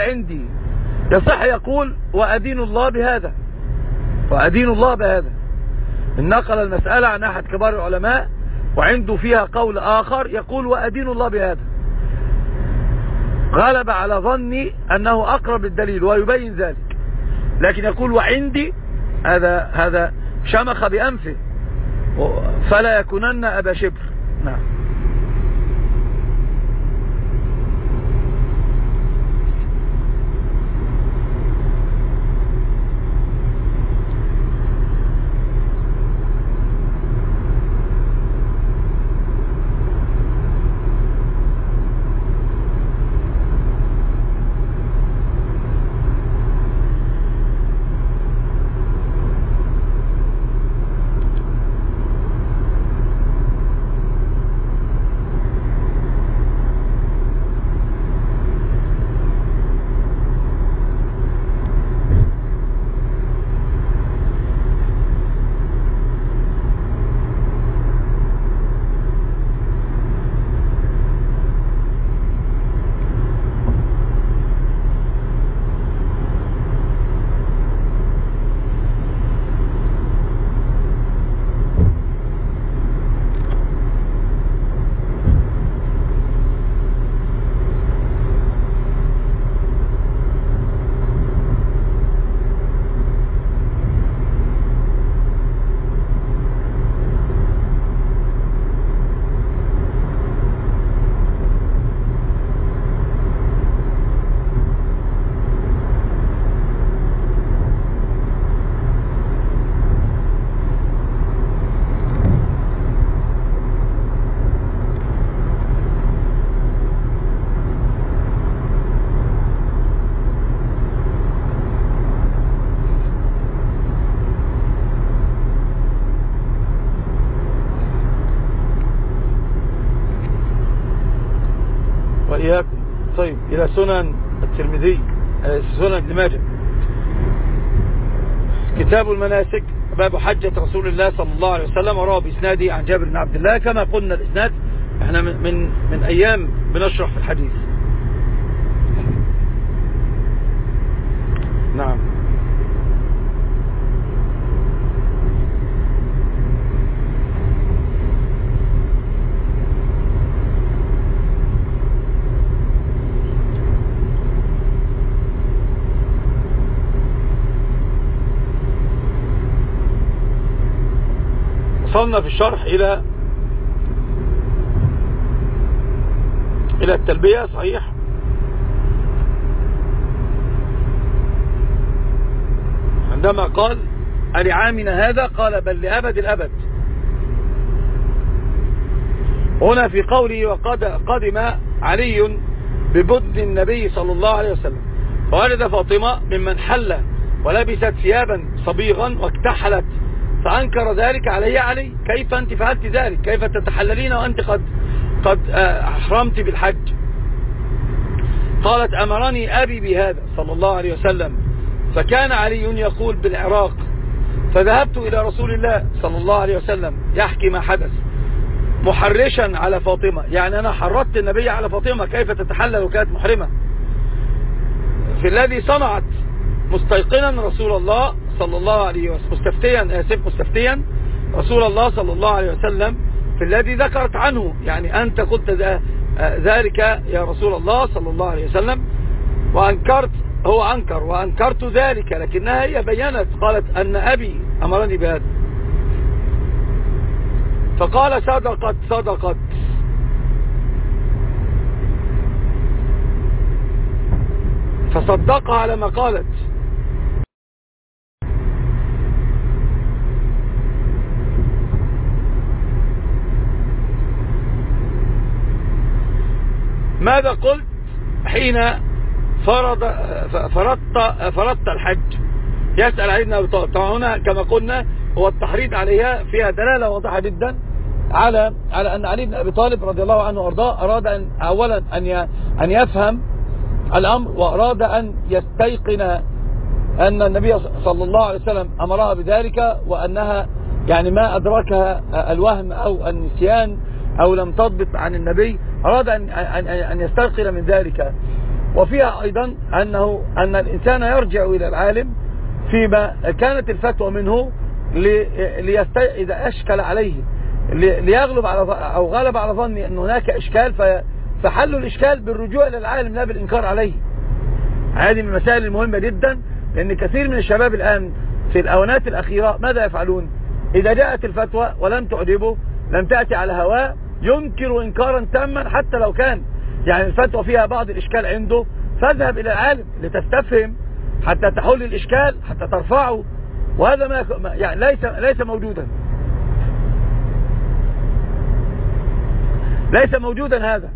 عندي يصح يقول وأدين الله بهذا، وأدين الله بهذا. إن نقل المسألة عن أحد كبار العلماء وعنده فيها قول آخر يقول وأدين الله بهذا، غلب على ظني أنه أقرب للدليل ويبين ذلك، لكن يقول وعندي هذا شمخ بأنفه، فلا يكونن أبا شبر. نعم. وإياكم. طيب إلى سنن الترمذي، سنن ابن ماجه، كتاب المناسك، باب حجة رسول الله صلى الله عليه وسلم، وروى بإسناده عن جابر بن عبد الله. كما قلنا الإسناد احنا من أيام بنشرح في الحديث. نعم. وصلنا في الشرح إلى التلبية. صحيح. عندما قال ألعامنا هذا، قال بل لأبد الأبد. هنا في قوله وقد قدم علي ببدن النبي صلى الله عليه وسلم، فولد فاطمة ممن حل ولبست ثيابا صبيغا واكتحلت، فأنكر ذلك عليه علي: كيف أنت فعلت ذلك؟ كيف تتحللين وأنت قد أحرمت بالحج؟ قالت: أمرني أبي بهذا صلى الله عليه وسلم، فكان علي يقول بالعراق، فذهبت إلى رسول الله صلى الله عليه وسلم يحكي ما حدث، محرشا على فاطمة، يعني أنا حرضت النبي على فاطمة كيف تتحلل وكانت محرمة، في الذي صنعت، مستيقنا رسول الله صلى الله عليه وسلم، مستفتيا رسول الله صلى الله عليه وسلم في الذي ذكرت عنه، يعني أنت قلت ذلك يا رسول الله صلى الله عليه وسلم، وأنكرت، هو أنكر وأنكرت ذلك، لكنها هي بيّنت، قالت أن أبي أمرني بهذا، فقال: صدقت. فصدقها على ما قالت. ماذا قلت حين فرضت الحج؟ يسأل علي بن أبي طالب. طبعا هنا كما قلنا هو التحريض عليها فيها دلالة واضحة جدا على أن علي بن أبي طالب رضي الله عنه وارضاه أراد أولا أن يفهم الأمر، وأراد أن يستيقن أن النبي صلى الله عليه وسلم أمرها بذلك، وأنها يعني ما أدركها الوهم أو النسيان أو لم تضبط عن النبي، أراد أن يستيقن من ذلك، وفيها أيضا أن الإنسان يرجع إلى العالم فيما كانت الفتوى منه إذا أشكل عليه ليغلب أو غلب على ظني أن هناك إشكال، فحل الإشكال بالرجوع إلى العالم لا بالإنكار عليه. هذه من المسائل المهمة جدا، لأن كثير من الشباب الآن في الآونات الأخيرة ماذا يفعلون؟ إذا جاءت الفتوى ولم تعجبه، لم تأتي على هواه، ينكر إنكارا تاما حتى لو كان يعني الفتوى فيها بعض الإشكال عنده، فاذهب إلى العالم لتستفهم حتى تحل الإشكال، حتى ترفعه. وهذا ما يعني ليس موجودا، ليس موجودا هذا.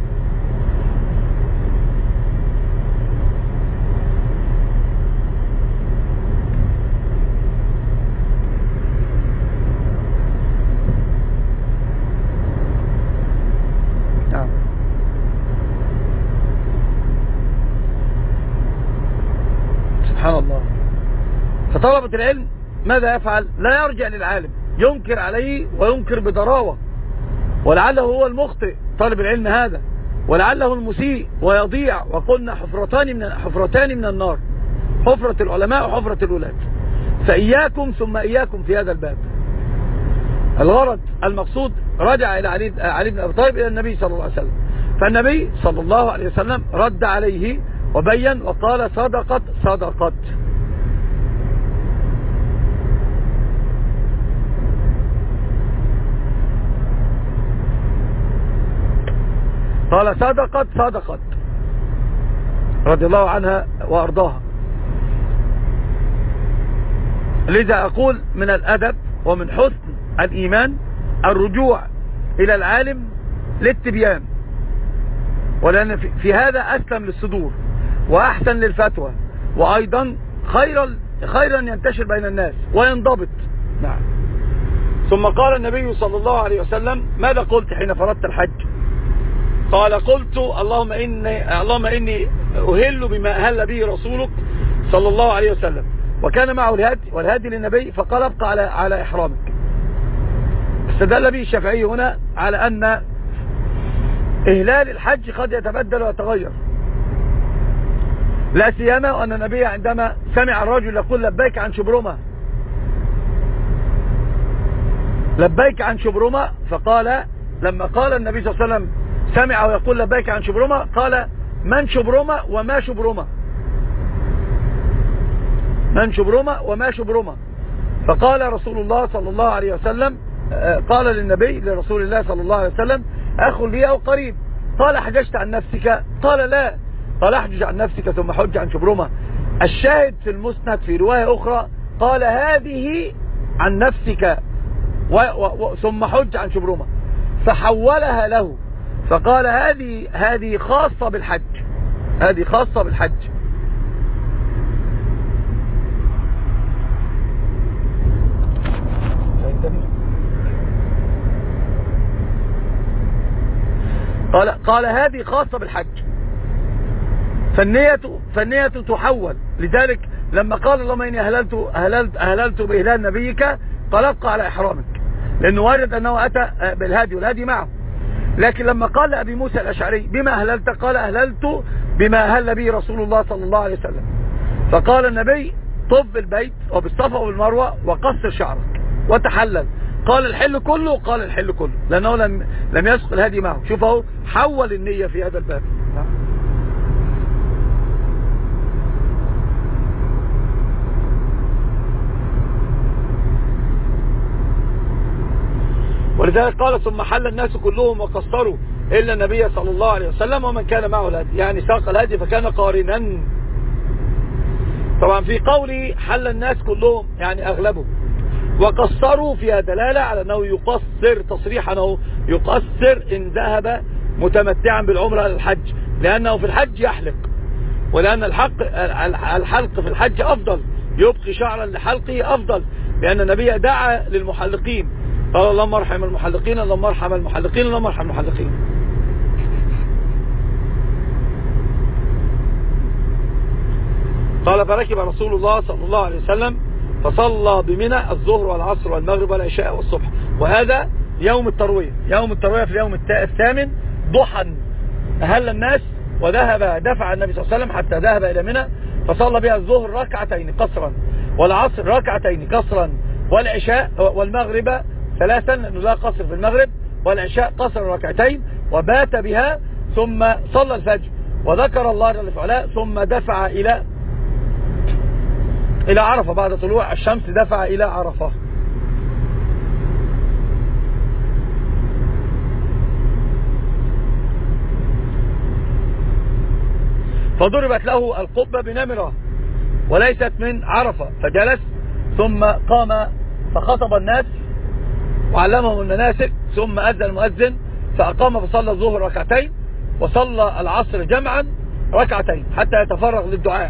سبحان الله. فطلبة العلم ماذا يفعل؟ لا يرجع للعالم، ينكر عليه وينكر بضراوة، ولعله هو المخطئ طالب العلم هذا، ولعله المسيء ويضيع. وقلنا حفرتان من النار، حفرة العلماء وحفرة الولاة. فإياكم ثم إياكم في هذا الباب. الغرض المقصود رجع إلى علي بن أبي طالب إلى النبي صلى الله عليه وسلم، فالنبي صلى الله عليه وسلم رد عليه وبين وقال صدقت. قال صدقت رضي الله عنها وأرضاها. لذا أقول من الأدب ومن حسن الإيمان الرجوع إلى العالم للتبيان، ولأن في هذا أسلم للصدور وأحسن للفتوى، وأيضا خيرا ينتشر بين الناس وينضبط. نعم. ثم قال النبي صلى الله عليه وسلم: ماذا قلت حين فرضت الحج؟ قال: قلت اللهم إني أهل بما أهل به رسولك صلى الله عليه وسلم، وكان معه الهدي والهدي للنبي، فقال: ابقى على إحرامك. استدل به الشافعي هنا على أن إهلال الحج قد يتبدل ويتغير، لا سيما وأن النبي عندما سمع الرجل يقول لبيك عن شبرمة، فقال لما قال النبي صلى الله عليه وسلم سمع ويقول لبيك عن شبرمة، قال: من شبرمة وما شبرمة. فقال رسول الله صلى الله عليه وسلم، قال لرسول الله صلى الله عليه وسلم: أخ لي أو قريب؟ قال: حججت عن نفسك؟ قال: لا. قال: احجج عن نفسك ثم حج عن شبرمة. الشاهد في المسند في رواية أخرى قال: هذه عن نفسك ثم حج عن شبرمة، فحولها له، فقال: هذه خاصة بالحج، هذه خاصة بالحج. قال هذه خاصة بالحج، فالنية تحول. لذلك لما قال اللهم إني أهللت بإهلال نبيك، قال: ابقى على إحرامك، لأنه وارد أنه أتى بالهدي والهدي معه. لكن لما قال لأبي موسى الأشعري: بما أهللت؟ قال: أهللت بما أهل به رسول الله صلى الله عليه وسلم. فقال النبي: طف بالبيت وبالصفا وبالمروة وقصر شعرك وتحلل. قال: الحل كله؟ قال: الحل كله، لأنه لم يسق الهدي معه. شوف اهو حول النية في هذا الباب. ولذلك قال: ثم حل الناس كلهم وقصروا إلا النبي صلى الله عليه وسلم ومن كان معه الهدي، يعني ساق الهدي فكان قارنا. طبعا في قولي حل الناس كلهم يعني أغلبهم، وقصروا فيها دلالة على أنه يقصر تصريحا، أنه يقصر إن ذهب متمتعا بالعمرة على الحج، لأنه في الحج يحلق، ولأن الحلق في الحج أفضل، يبقي شعرا لحلقه أفضل، لأن النبي دعا للمحلقين، قال: اللهم ارحم المحلقين، اللهم ارحم المحلقين، اللهم ارحم المحلقين. قال: فركب رسول الله صلى الله عليه وسلم فصلى بمنى الظهر والعصر والمغرب والعشاء والصبح، وهذا يوم التروية. في اليوم الثامن ضحى أهل الناس ودفع النبي صلى الله عليه وسلم حتى ذهب إلى منى، فصلى بها الظهر ركعتين قصرا، والعصر ركعتين قصرا، والعشاء والمغرب ثلاثا لأنه لا قصر في المغرب، والعشاء قصر ركعتين، وبات بها ثم صلى الفجر وذكر الله جل وعلا، ثم دفع إلى عرفة بعد طلوع الشمس، دفع إلى عرفة. فضربت له القبة بنمرة وليست من عرفة، فجلس ثم قام فخطب الناس وعلمهم المناسك، ثم أذن المؤذن فأقام فصلى الظهر ركعتين، وصلى العصر جمعا ركعتين حتى يتفرغ للدعاء.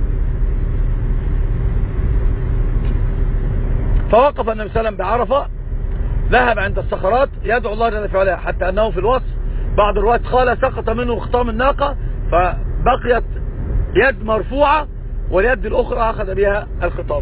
فوقف النبي صلى الله عليه وسلم بعرفة، ذهب عند الصخرات يدعو الله جل وعلا، حتى أنه في الوصف بعض الروايات قال سقط منه خطام الناقة، فبقيت يد مرفوعة واليد الأخرى أخذ بها الخطاب.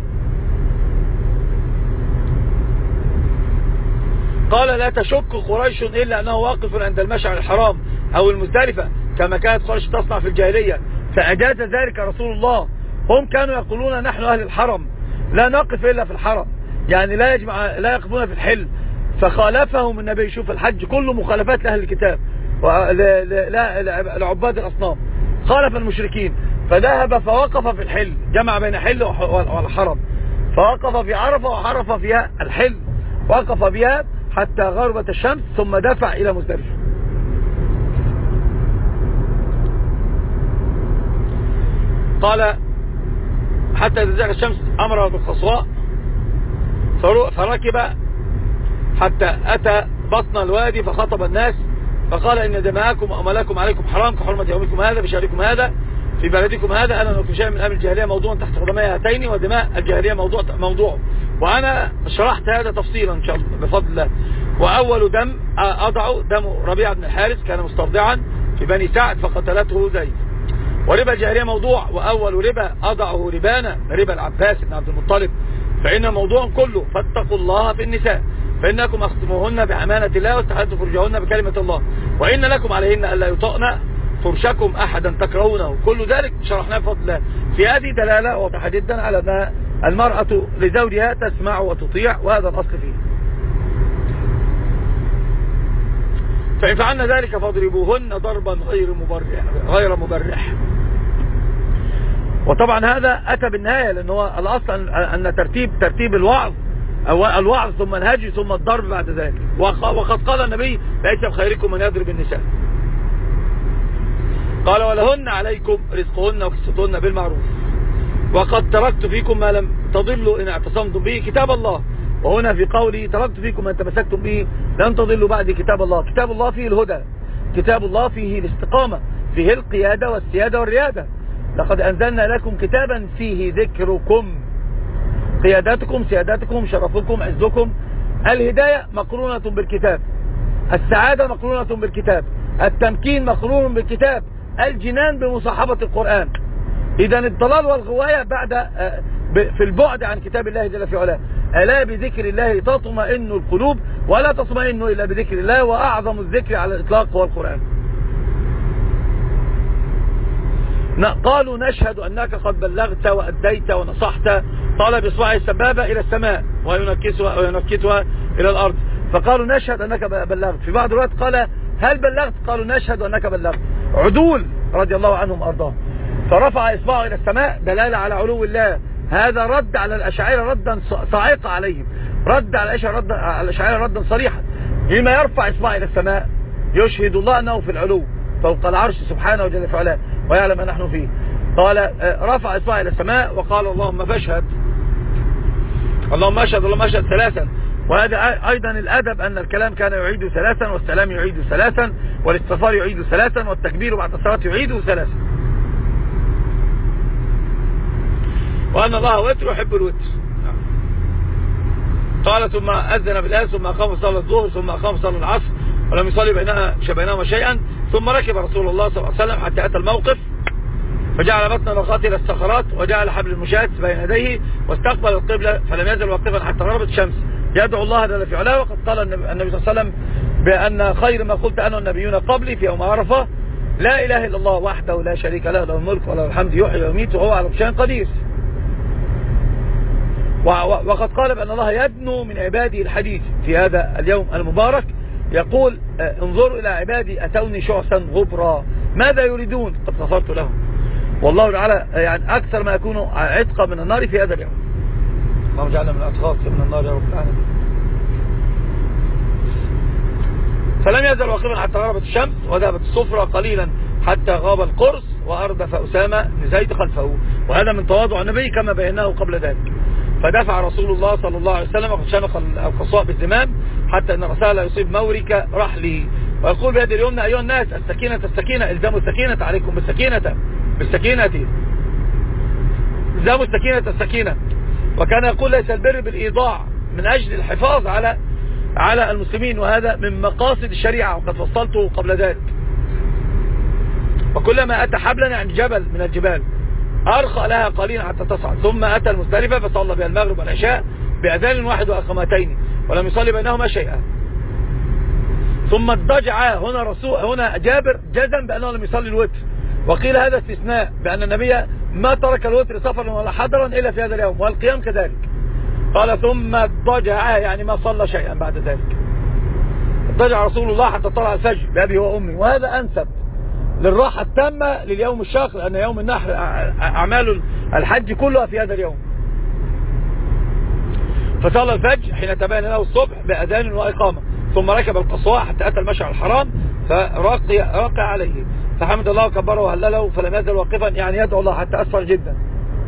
قال لا تشك قريش إلا أنه واقف عند المشعر الحرام أو المزدلفة كما كانت قريش تصنع في الجاهلية، فأجاز ذلك رسول الله. هم كانوا يقولون نحن أهل الحرم لا نقف إلا في الحرم، يعني لا يقفون في الحل، فخالفهم النبي. شوف الحج كله مخالفات لأهل الكتاب لعباد الأصنام، خالف المشركين، فذهب فوقف في الحل، جمع بين حل والحرم، فوقف في عرفة وحرف فيها الحل، وقف بها حتى غربت الشمس ثم دفع إلى مزدلفة. قال حتى إذا زاغت الشمس أمر بالقصواء فركب حتى أتى بطن الوادي فخطب الناس فقال إن دماءكم وأملاكم عليكم حرام كحرمة يومكم هذا بشهركم هذا في بلدكم هذا. أنا نكتب شيء من أمر الجاهلية موضوع تحت قدمي هاتين، ودماء الجاهلية موضوع، وأنا شرحت هذا تفصيلا إن شاء الله بفضل الله. وأول دم أضعه دم ربيعة بن الحارث، كان مسترضعا في بني سعد فقتلته زيد. وربا الجاهلية موضوع، وأول ربا أضعه ربا العباس بن عبد المطلب، فإن موضوع كله فاتقوا الله في النساء فإنكم أخدموهن بأمانة الله واستحللتم فرجهن بكلمة الله، وإن لكم عليهن ألا يطأن فرشكم أحدا تكرهونه. كل ذلك شرحناه بفضل الله. في هذه دلالة واضحة جدا على أن المرأة لزوجها تسمع وتطيع، وهذا الأصل فيه. فإن فعلنا ذلك فاضربوهن ضربا غير مبرح. وطبعا هذا أتى بالنهاية، لأن هو الأصل أن ترتيب الوعظ أو الوعظ ثم الهجر ثم الضرب بعد ذلك. وقد قال النبي ليس بخيركم من يضرب النساء. قال ولهن عليكم رزقهن وكسوتهن بالمعروف، وقد تركت فيكم ما لم تضلوا إن اعتصمتم به كتاب الله. وهنا في قولي تركت فيكم ما تمسكتم به لن تضلوا بعد كتاب الله. كتاب الله فيه الهدى، كتاب الله فيه الاستقامة، فيه القيادة والسيادة والريادة. لقد أنزلنا لكم كتابا فيه ذكركم، قياداتكم، سياداتكم، شرفكم، عزكم. الهداية مقرونة بالكتاب، السعادة مقرونة بالكتاب، التمكين مقرون بالكتاب، الجنان بمصاحبة القرآن. إذن الضلال والغواية بعد في البعد عن كتاب الله جل في علاه. ألا بذكر الله تطمئن القلوب، ولا تطمئن إلا بذكر الله، وأعظم الذكر على الإطلاق هو القرآن. قالوا نشهد أنك قد بلغت وأديت ونصحت. طال بإصبعه السبابة إلى السماء وينكتها إلى الأرض، فقالوا نشهد أنك بلغت. في بعض الوقت قال هل بلغت؟ قالوا نشهد أنك بلغت. عدول رضي الله عنهم أرضاه، فرفع إصبعه إلى السماء دلالة على علو الله. هذا رد على الأشاعرة ردا صاعقا عليهم، رد على الأشاعرة ردا صريحا. لما يرفع إصبعه إلى السماء يشهد الله أنه في العلو فوق العرش سبحانه وجل في علاه ويعلم أن نحن فيه. قال رفع إصبعه إلى السماء وقال اللهم فاشهد، اللهم أشهد، اللهم أشهد ثلاثا. وهذا أيضا الأدب أن الكلام كان يعيد ثلاثا، والسلام يعيد ثلاثا، والاستغفار يعيد ثلاثا، والتكبير بعد الصلاة يعيد ثلاثا. وأن الله وتر يحب الوتر. قال ثم أذن بالآن ثم أقام صلاة الظهر ثم أقام صلاة العصر ولم يصلي بينهما شيئا. ثم ركب رسول الله صلى الله عليه وسلم حتى أتى الموقف فجعل بطن ناقته إلى الصخرات وجعل حبل المشاة بين يديه واستقبل القبلة، فلم يزل واقفا حتى غربت الشمس يدعو الله جل في علاه. وقد قال النبي صلى الله عليه وسلم بأن خير ما قلت أنا والنبيون قبلي في يوم عرفة لا إله إلا الله وحده لا شريك له، له الملك وله الحمد يحيي ويميت وهو على كل شيء قدير. وقد قال بأن الله يدنو من عباده الحديث في هذا اليوم المبارك، يقول انظروا إلى عبادي أتوني شعثا غبرا ماذا يريدون قد غفرت لهم. والله تعالى يعني أكثر ما يكون عتقا من النار في هذا اليوم. اللهم اجعلنا من أتقاك من النار يا رب العالمين. فلم يزل واقفا حتى غربت الشمس وذهبت الصفرة قليلا حتى غاب القرص وأردف أسامة بن زيد خلفه، وهذا من تواضع النبي كما بيناه قبل ذلك. فدفع رسول الله صلى الله عليه وسلم وقد شنق القصواء بالزمام حتى أن رأسها لا يصيب مورك رحله، ويقول بهذه اليمنى أيها الناس السكينة السكينة، الزموا السكينة عليكم بالسكينة الزموا السكينة السكينة. وكان يقول ليس البر بالإيضاع من أجل الحفاظ على المسلمين، وهذا من مقاصد الشريعة وقد فصلته قبل ذلك. وكلما أتى حبلا يعني جبل من الجبال أرخى لها قليلا حتى تصعد، ثم أتى المزدلفة فصلى بها المغرب والعشاء بأذان واحد وأقامتين ولم يصلي بينهما شيئا. ثم اضطجع هنا جابر جزم بأنه لم يصلي الوتر، وقيل هذا استثناء بأن النبي ما ترك الوتر سفرا ولا حضرا إلا في هذا اليوم، والقيام كذلك. قال ثم اضطجع يعني ما صلى شيئا بعد ذلك. اضطجع رسول الله حتى طلع الفجر بأبي وأمي، وهذا أنسب للراحة التامة لليوم الشاق، لأن يوم النحر أعمال الحج كلها في هذا اليوم. فصلى الفجر حين تبين له الصبح بأذان وإقامة، ثم ركب القصواء حتى أتى المشعر الحرام فرقى عليه فحمد الله وكبره وهلله فلم يزل واقفا، يعني يدعو الله حتى أسفر جدا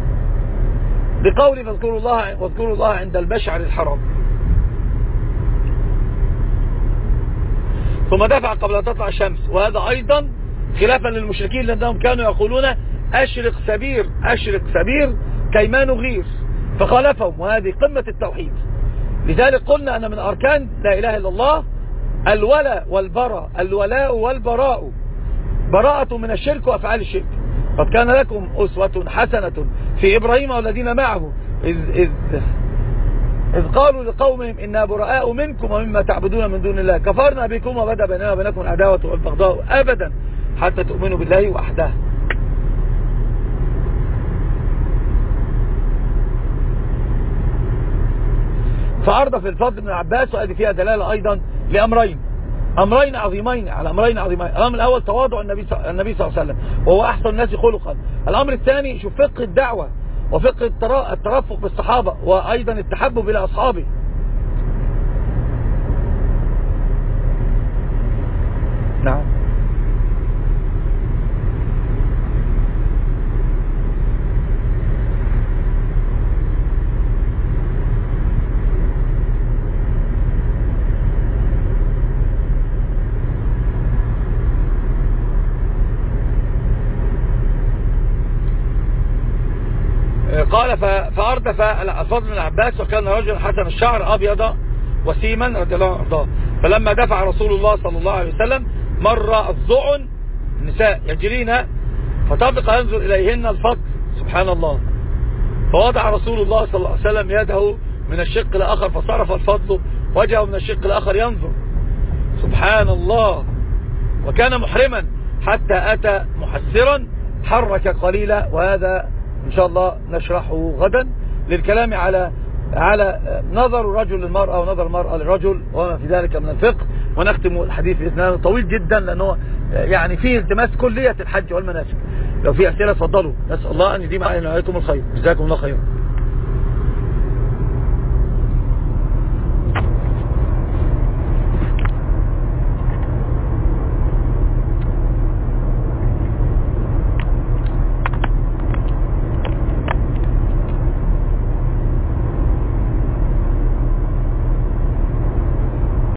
بقوله واذكروا الله عند المشعر الحرام. ثم دفع قبل أن تطلع الشمس، وهذا أيضا خلافا للمشركين لأنهم كانوا يقولون أشرق سبير كيما نغير، فخالفهم، وهذه قمة التوحيد. لذلك قلنا أن من أركان لا إله إلا الله الولاء والبراء، براءة من الشرك وأفعال الشرك. قد كان لكم أسوة حسنة في إبراهيم والذين معه إذ قالوا لقومهم إنا براء منكم ومما تعبدون من دون الله كفرنا بكم وبدأ بيننا وبينكم العداوة والبغضاء أبدا حتى تؤمنوا بالله وحده. فعرض في الفضل بن عباس، وهذه فيها دلالة أيضا لأمرين عظيمين. الأمر الأول تواضع النبي صلى الله عليه وسلم وهو أحسن الناس خلقا. الأمر الثاني شوف فقه الدعوة وفقه الترفق بالصحابة وأيضا التحبب إلى أصحابه. نعم. قال فأردف الفضل بن عباس وكان رجل حسن الشعر أبيض وسيما رضي الله عنه. فلما دفع رسول الله صلى الله عليه وسلم مر الضعن النساء يجرين فطبق ينظر إليهن الفضل سبحان الله، فوضع رسول الله صلى الله عليه وسلم يده من الشق الآخر فصرف الفضل وجهه من الشق الآخر ينظر سبحان الله، وكان محرما حتى أتى محسرا حرك قليلا، وهذا إن شاء الله نشرحه غدا للكلام على نظر الرجل للمرأة ونظر المرأة للرجل وما في ذلك من الفقه، ونختم الحديث بإذن الله طويل جدا لأنه يعني فيه التماس كلية الحج والمناسك. لو في أسئلة تفضلوا، نسأل الله أن يديم علينا وعليكم الخير. جزاكم الله خيرا.